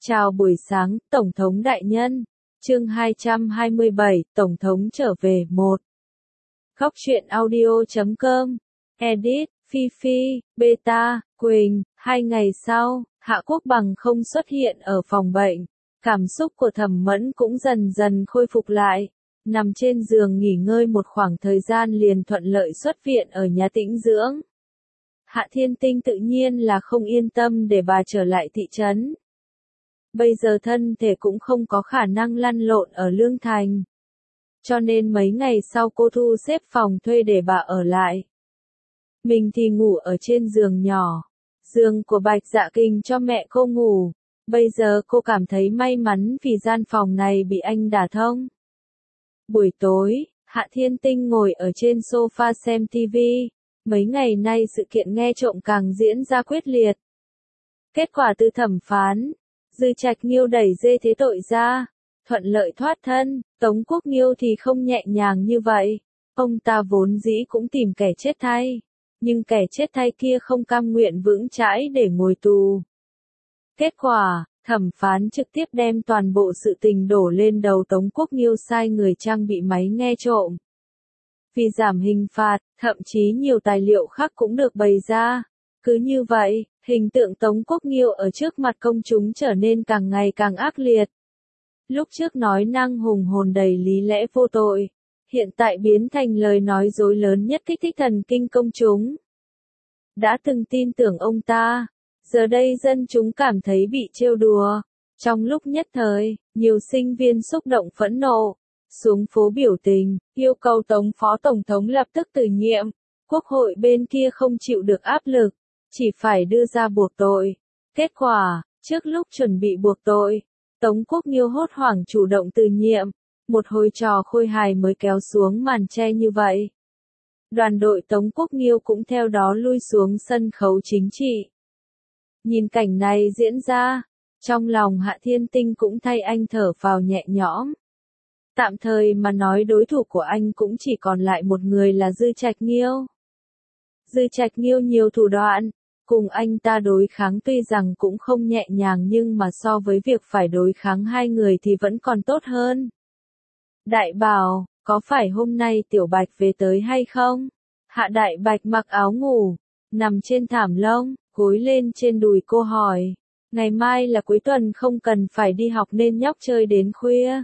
Chào buổi sáng, Tổng thống đại nhân. Chương 227, Tổng thống trở về 1. Góc truyện audio.com. Edit, Phi Phi, Beta, Quỳnh. 2 ngày sau, Hạ Quốc Bằng không xuất hiện ở phòng bệnh. Cảm xúc của Thẩm Mẫn cũng dần dần khôi phục lại. Nằm trên giường nghỉ ngơi một khoảng thời gian liền thuận lợi xuất viện ở nhà tĩnh dưỡng. Hạ Thiên Tinh tự nhiên là không yên tâm để bà trở lại thị trấn. Bây giờ thân thể cũng không có khả năng lăn lộn ở Lương Thành. Cho nên mấy ngày sau cô thu xếp phòng thuê để bà ở lại. Mình thì ngủ ở trên giường nhỏ. Giường của Bạch Dạ Kình cho mẹ cô ngủ. Bây giờ cô cảm thấy may mắn vì gian phòng này bị anh đả thông. Buổi tối, Hạ Thiên Tinh ngồi ở trên sofa xem TV. Mấy ngày nay sự kiện nghe trộm càng diễn ra quyết liệt. Kết quả từ thẩm phán, Dư Trạch Nghiêu đẩy Dê Thế Tội ra, thuận lợi thoát thân. Tống Quốc Nghiêu thì không nhẹ nhàng như vậy. Ông ta vốn dĩ cũng tìm kẻ chết thay, nhưng kẻ chết thay kia không cam nguyện vững chãi để ngồi tù. Kết quả, thẩm phán trực tiếp đem toàn bộ sự tình đổ lên đầu Tống Quốc Nghiêu, sai người trang bị máy nghe trộm. Vì giảm hình phạt, thậm chí nhiều tài liệu khác cũng được bày ra. Cứ như vậy, hình tượng Tống Quốc Nghiêu ở trước mặt công chúng trở nên càng ngày càng ác liệt. Lúc trước nói năng hùng hồn đầy lý lẽ vô tội, hiện tại biến thành lời nói dối lớn nhất kích thích thần kinh công chúng. Đã từng tin tưởng ông ta, giờ đây dân chúng cảm thấy bị trêu đùa. Trong lúc nhất thời, nhiều sinh viên xúc động phẫn nộ, xuống phố biểu tình, yêu cầu Tống Phó Tổng thống lập tức từ nhiệm. Quốc hội bên kia không chịu được áp lực, chỉ phải đưa ra buộc tội. Kết quả, trước lúc chuẩn bị buộc tội, Tống Quốc Nghiêu hốt hoảng chủ động từ nhiệm. Một hồi trò khôi hài mới kéo xuống màn che như vậy. Đoàn đội Tống Quốc Nghiêu cũng theo đó lui xuống sân khấu chính trị. Nhìn cảnh này diễn ra, trong lòng Hạ Thiên Tinh cũng thay anh thở phào nhẹ nhõm. Tạm thời mà nói đối thủ của anh cũng chỉ còn lại một người là Dư Trạch Nghiêu. Dư Trạch Nghiêu nhiều thủ đoạn, cùng anh ta đối kháng tuy rằng cũng không nhẹ nhàng nhưng mà so với việc phải đối kháng hai người thì vẫn còn tốt hơn. Đại Bảo, có phải hôm nay Tiểu Bạch về tới hay không? Hạ Đại Bạch mặc áo ngủ, nằm trên thảm lông, gối lên trên đùi cô hỏi. Ngày mai là cuối tuần không cần phải đi học nên nhóc chơi đến khuya.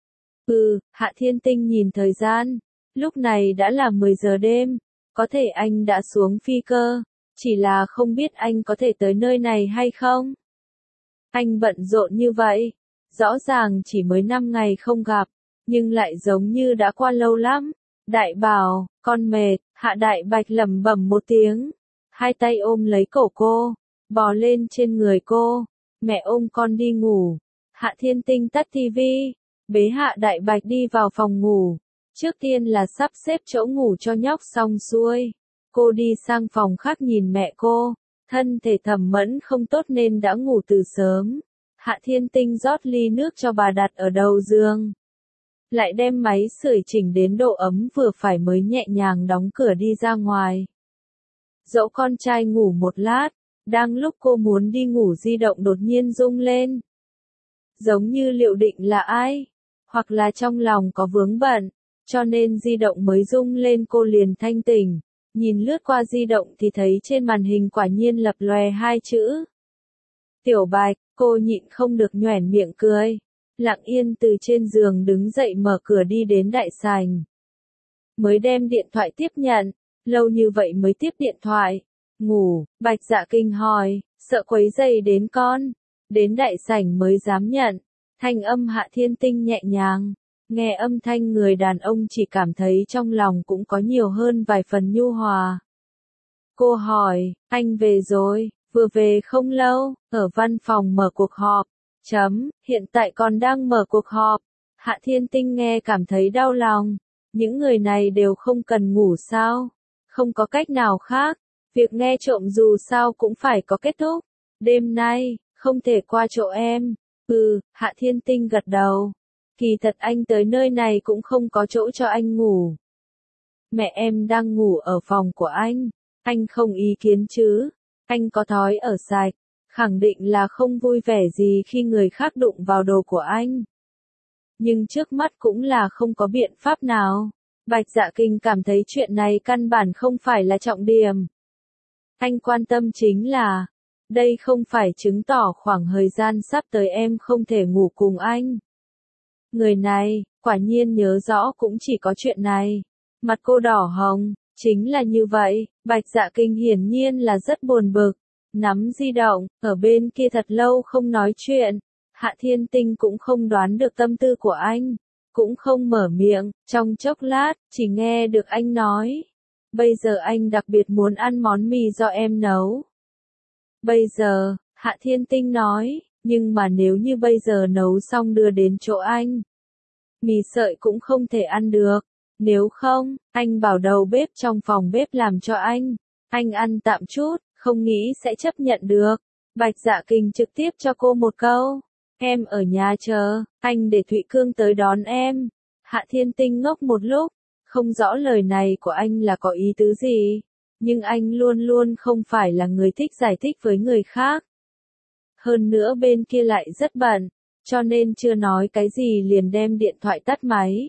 Hạ Thiên Tinh nhìn thời gian, lúc này đã là 10 giờ đêm, có thể anh đã xuống phi cơ, chỉ là không biết anh có thể tới nơi này hay không. Anh bận rộn như vậy, rõ ràng chỉ mới 5 ngày không gặp, nhưng lại giống như đã qua lâu lắm. Đại Bảo, con mệt. Hạ Đại Bạch lẩm bẩm một tiếng, hai tay ôm lấy cổ cô, bò lên trên người cô. Mẹ ôm con đi ngủ. Hạ Thiên Tinh tắt tivi, bế Hạ Đại Bạch đi vào phòng ngủ. Trước tiên là sắp xếp chỗ ngủ cho nhóc xong xuôi. Cô đi sang phòng khác nhìn mẹ cô. Thân thể Thẩm Mẫn không tốt nên đã ngủ từ sớm. Hạ Thiên Tinh rót ly nước cho bà đặt ở đầu giường. Lại đem máy sưởi chỉnh đến độ ấm vừa phải mới nhẹ nhàng đóng cửa đi ra ngoài. Dẫu con trai ngủ một lát, đang lúc cô muốn đi ngủ di động đột nhiên rung lên. Giống như liệu định là ai, hoặc là trong lòng có vướng bận, cho nên di động mới rung lên. Cô liền thanh tỉnh, nhìn lướt qua di động thì thấy trên màn hình quả nhiên lập lòe hai chữ. Tiểu Bạch, cô nhịn không được nhoẻn miệng cười. Lặng yên từ trên giường đứng dậy mở cửa đi đến đại sảnh. Mới đem điện thoại tiếp nhận, lâu như vậy mới tiếp điện thoại. Ngủ, Bạch Dạ Kình hỏi, sợ quấy rầy đến con. Đến đại sảnh mới dám nhận. Thanh âm Hạ Thiên Tinh nhẹ nhàng. Nghe âm thanh người đàn ông chỉ cảm thấy trong lòng cũng có nhiều hơn vài phần nhu hòa. Cô hỏi, anh về rồi? Vừa về không lâu, ở văn phòng mở cuộc họp. Hiện tại còn đang mở cuộc họp. Hạ Thiên Tinh nghe cảm thấy đau lòng. Những người này đều không cần ngủ sao? Không có cách nào khác. Việc nghe trộm dù sao cũng phải có kết thúc. Đêm nay, không thể qua chỗ em. Hạ Thiên Tinh gật đầu. Kỳ thật anh tới nơi này cũng không có chỗ cho anh ngủ. Mẹ em đang ngủ ở phòng của anh không ý kiến chứ? Anh có thói ở sạch, khẳng định là không vui vẻ gì khi người khác đụng vào đồ của anh. Nhưng trước mắt cũng là không có biện pháp nào. Bạch Dạ Kinh cảm thấy chuyện này căn bản không phải là trọng điểm. Anh quan tâm chính là, đây không phải chứng tỏ khoảng thời gian sắp tới em không thể ngủ cùng anh. Người này, quả nhiên nhớ rõ cũng chỉ có chuyện này. Mặt cô đỏ hồng, chính là như vậy, Bạch Dạ Kinh hiển nhiên là rất buồn bực. Nắm di động, ở bên kia thật lâu không nói chuyện. Hạ Thiên Tinh cũng không đoán được tâm tư của anh, cũng không mở miệng, trong chốc lát, chỉ nghe được anh nói. Bây giờ anh đặc biệt muốn ăn món mì do em nấu. Bây giờ, Hạ Thiên Tinh nói, nhưng mà nếu như bây giờ nấu xong đưa đến chỗ anh, mì sợi cũng không thể ăn được. Nếu không, anh bảo đầu bếp trong phòng bếp làm cho anh ăn tạm chút, không nghĩ sẽ chấp nhận được. Bạch Dạ Kinh trực tiếp cho cô một câu, em ở nhà chờ, anh để Thụy Cương tới đón em. Hạ Thiên Tinh ngốc một lúc, không rõ lời này của anh là có ý tứ gì, nhưng anh luôn luôn không phải là người thích giải thích với người khác. Hơn nữa bên kia lại rất bận, cho nên chưa nói cái gì liền đem điện thoại tắt máy.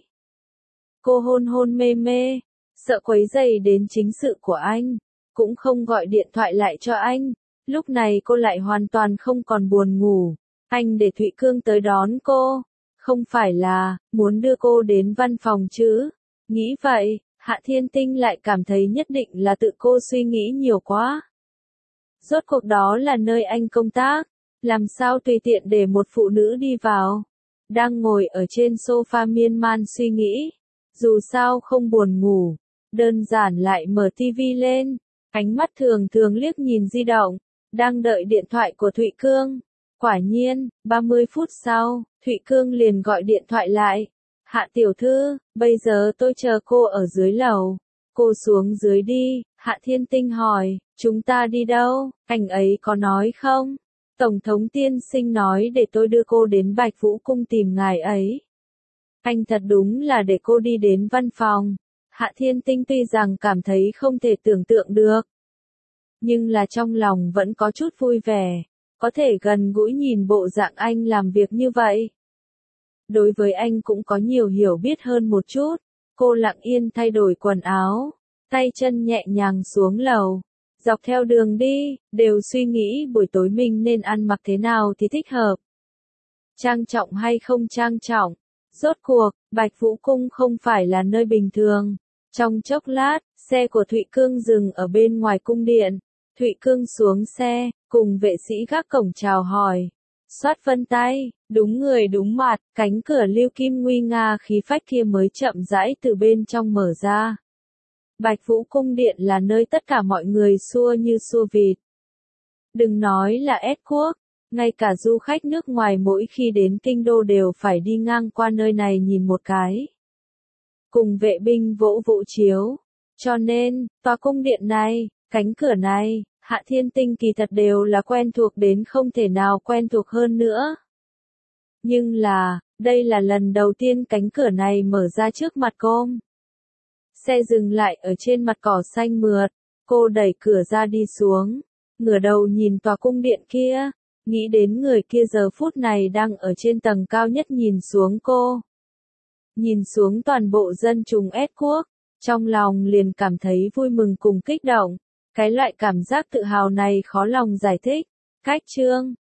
Cô hôn hôn mê mê, sợ quấy rầy đến chính sự của anh, cũng không gọi điện thoại lại cho anh. Lúc này cô lại hoàn toàn không còn buồn ngủ. Anh để Thụy Cương tới đón cô, không phải là muốn đưa cô đến văn phòng chứ. Nghĩ vậy, Hạ Thiên Tinh lại cảm thấy nhất định là tự cô suy nghĩ nhiều quá. Rốt cuộc đó là nơi anh công tác, làm sao tùy tiện để một phụ nữ đi vào. Đang ngồi ở trên sofa miên man suy nghĩ, dù sao không buồn ngủ, đơn giản lại mở tivi lên, ánh mắt thường thường liếc nhìn di động, đang đợi điện thoại của Thụy Cương. Quả nhiên, 30 phút sau, Thụy Cương liền gọi điện thoại lại. Hạ tiểu thư, bây giờ tôi chờ cô ở dưới lầu. Cô xuống dưới đi, Hạ Thiên Tinh hỏi, chúng ta đi đâu, anh ấy có nói không? Tổng thống tiên sinh nói để tôi đưa cô đến Bạch Vũ Cung tìm ngài ấy. Anh thật đúng là để cô đi đến văn phòng. Hạ Thiên Tinh tuy rằng cảm thấy không thể tưởng tượng được, nhưng là trong lòng vẫn có chút vui vẻ, có thể gần gũi nhìn bộ dạng anh làm việc như vậy. Đối với anh cũng có nhiều hiểu biết hơn một chút, cô lặng yên thay đổi quần áo, tay chân nhẹ nhàng xuống lầu, dọc theo đường đi, đều suy nghĩ buổi tối mình nên ăn mặc thế nào thì thích hợp. Trang trọng hay không trang trọng, rốt cuộc, Bạch Vũ Cung không phải là nơi bình thường. Trong chốc lát, xe của Thụy Cương dừng ở bên ngoài cung điện. Thụy Cương xuống xe, cùng vệ sĩ gác cổng chào hỏi. Xoát vân tay, đúng người đúng mặt, cánh cửa lưu kim nguy nga khí phách kia mới chậm rãi từ bên trong mở ra. Bạch Vũ Cung điện là nơi tất cả mọi người xua như xua vịt. Đừng nói là ét quốc, ngay cả du khách nước ngoài mỗi khi đến kinh đô đều phải đi ngang qua nơi này nhìn một cái. Cùng vệ binh vỗ vỗ chiếu. Cho nên, tòa cung điện này, cánh cửa này, Hạ Thiên Tinh kỳ thật đều là quen thuộc đến không thể nào quen thuộc hơn nữa. Nhưng là, đây là lần đầu tiên cánh cửa này mở ra trước mặt cô. Xe dừng lại ở trên mặt cỏ xanh mượt, cô đẩy cửa ra đi xuống, ngửa đầu nhìn tòa cung điện kia, nghĩ đến người kia giờ phút này đang ở trên tầng cao nhất nhìn xuống cô. Nhìn xuống toàn bộ dân chúng ét quốc, trong lòng liền cảm thấy vui mừng cùng kích động. Cái loại cảm giác tự hào này khó lòng giải thích. Cách chương